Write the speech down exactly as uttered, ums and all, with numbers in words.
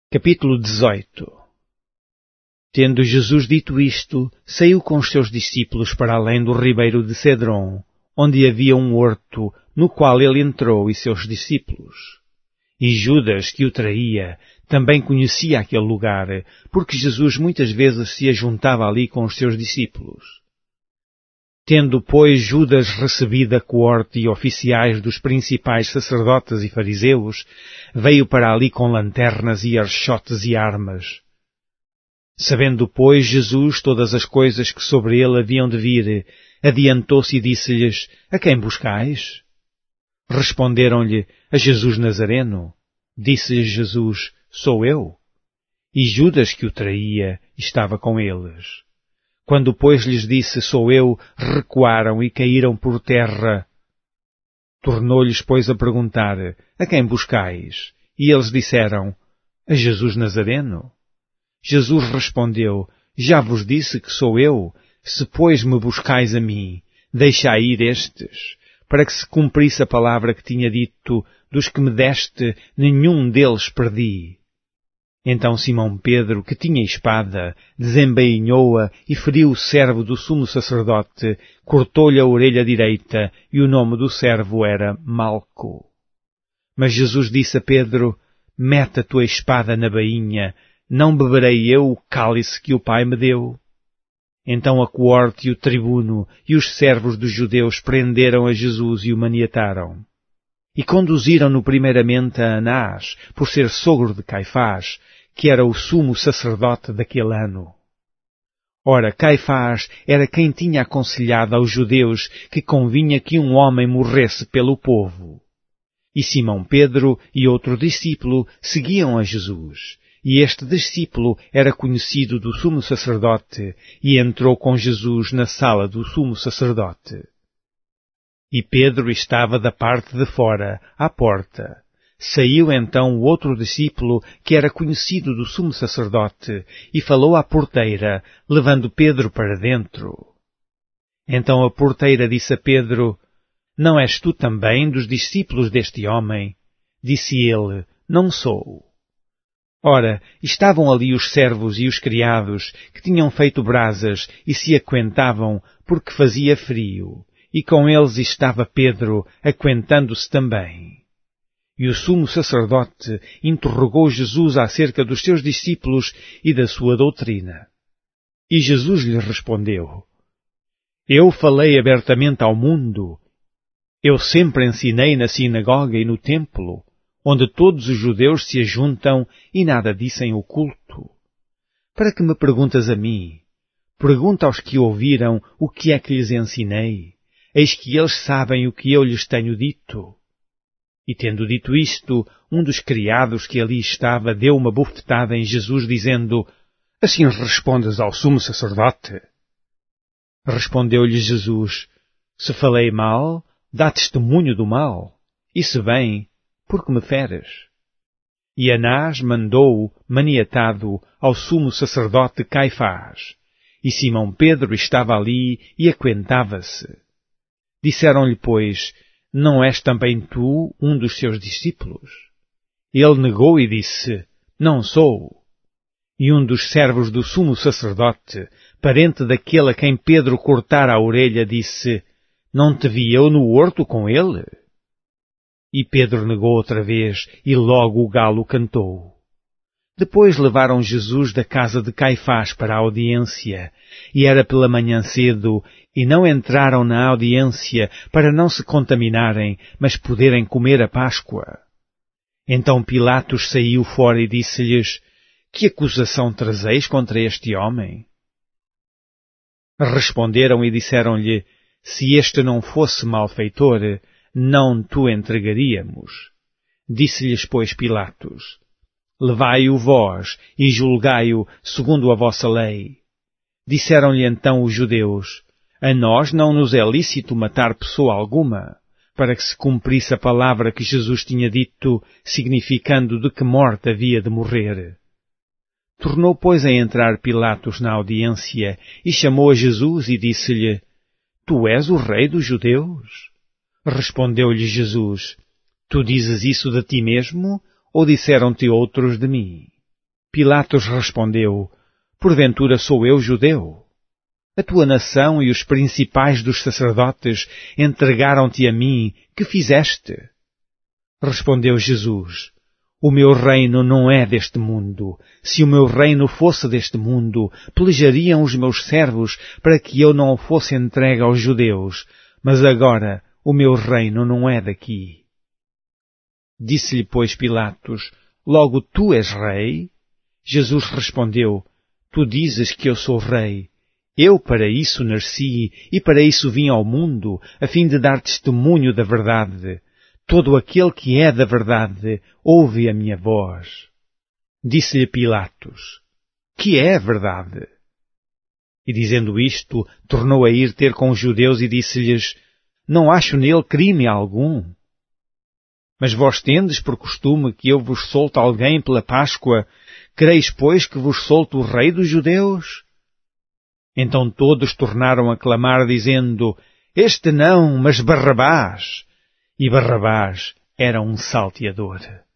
Capítulo dezoito. Tendo Jesus dito isto, saiu com os seus discípulos para além do ribeiro de Cedron, onde havia um horto, no qual ele entrou e seus discípulos. E Judas, que o traía, também conhecia aquele lugar, porque Jesus muitas vezes se ajuntava ali com os seus discípulos. Tendo, pois, Judas recebido a coorte e oficiais dos principais sacerdotes e fariseus, veio para ali com lanternas e archotes e armas. Sabendo, pois, Jesus todas as coisas que sobre ele haviam de vir, adiantou-se e disse-lhes: A quem buscais? Responderam-lhe: A Jesus Nazareno. Disse-lhes Jesus: Sou eu. E Judas, que o traía, estava com eles. Quando, pois, lhes disse, sou eu, recuaram e caíram por terra. Tornou-lhes, pois, a perguntar, a quem buscais? E eles disseram, a Jesus Nazareno. Jesus respondeu, já vos disse que sou eu, se, pois, me buscais a mim, deixai ir estes, para que se cumprisse a palavra que tinha dito, dos que me deste, nenhum deles perdi. Então Simão Pedro, que tinha espada, desembainhou-a e feriu o servo do sumo sacerdote, cortou-lhe a orelha direita, e o nome do servo era Malco. Mas Jesus disse a Pedro, mete a tua espada na bainha, não beberei eu o cálice que o Pai me deu? Então a coorte e o tribuno e os servos dos judeus prenderam a Jesus e o maniataram. E conduziram-no primeiramente a Anás, por ser sogro de Caifás, que era o sumo sacerdote daquele ano. Ora, Caifás era quem tinha aconselhado aos judeus que convinha que um homem morresse pelo povo. E Simão Pedro e outro discípulo seguiam a Jesus. E este discípulo era conhecido do sumo sacerdote e entrou com Jesus na sala do sumo sacerdote. E Pedro estava da parte de fora, à porta. Saiu então o outro discípulo, que era conhecido do sumo sacerdote, e falou à porteira, levando Pedro para dentro. Então a porteira disse a Pedro, não és tu também dos discípulos deste homem? Disse ele, não sou. Ora, estavam ali os servos e os criados, que tinham feito brasas e se aquentavam, porque fazia frio. E com eles estava Pedro, aquentando-se também. E o sumo sacerdote interrogou Jesus acerca dos seus discípulos e da sua doutrina. E Jesus lhe respondeu, eu falei abertamente ao mundo. Eu sempre ensinei na sinagoga e no templo, onde todos os judeus se ajuntam e nada dizem oculto. Para que me perguntas a mim? Pergunta aos que ouviram o que é que lhes ensinei. Eis que eles sabem o que eu lhes tenho dito. E tendo dito isto, um dos criados que ali estava deu uma bofetada em Jesus, dizendo, assim respondes ao sumo sacerdote? Respondeu-lhe Jesus, se falei mal, dá testemunho do mal, e se bem, por que me feres? E Anás mandou-o, maniatado, ao sumo sacerdote Caifás. E Simão Pedro estava ali e aquentava-se. Disseram-lhe, pois, não és também tu um dos seus discípulos? Ele negou e disse, não sou. E um dos servos do sumo sacerdote, parente daquele a quem Pedro cortara a orelha, disse, não te vi eu no horto com ele? E Pedro negou outra vez, e logo o galo cantou. Depois levaram Jesus da casa de Caifás para a audiência, e era pela manhã cedo, e não entraram na audiência para não se contaminarem, mas poderem comer a Páscoa. Então Pilatos saiu fora e disse-lhes, que acusação trazeis contra este homem? Responderam e disseram-lhe, se este não fosse malfeitor, não te entregaríamos. Disse-lhes, pois, Pilatos, levai-o vós e julgai-o segundo a vossa lei. Disseram-lhe então os judeus, a nós não nos é lícito matar pessoa alguma, para que se cumprisse a palavra que Jesus tinha dito, significando de que morte havia de morrer. Tornou, pois, a entrar Pilatos na audiência e chamou a Jesus e disse-lhe, tu és o rei dos judeus? Respondeu-lhe Jesus, tu dizes isso de ti mesmo, ou disseram-te outros de mim? Pilatos respondeu: Porventura sou eu judeu? A tua nação e os principais dos sacerdotes entregaram-te a mim. Que fizeste? Respondeu Jesus: O meu reino não é deste mundo. Se o meu reino fosse deste mundo, pelejariam os meus servos para que eu não fosse entregue aos judeus. Mas agora o meu reino não é daqui. Disse-lhe, pois, Pilatos: Logo tu és rei? Jesus respondeu: Tu dizes que eu sou rei. Eu para isso nasci e para isso vim ao mundo, a fim de dar testemunho da verdade. Todo aquele que é da verdade ouve a minha voz. Disse-lhe Pilatos: Que é a verdade? E dizendo isto, tornou a ir ter com os judeus e disse-lhes: Não acho nele crime algum. Mas vós tendes por costume que eu vos solte alguém pela Páscoa? Quereis, pois, que vos solte o rei dos judeus? Então todos tornaram a clamar, dizendo: Este não, mas Barrabás. E Barrabás era um salteador.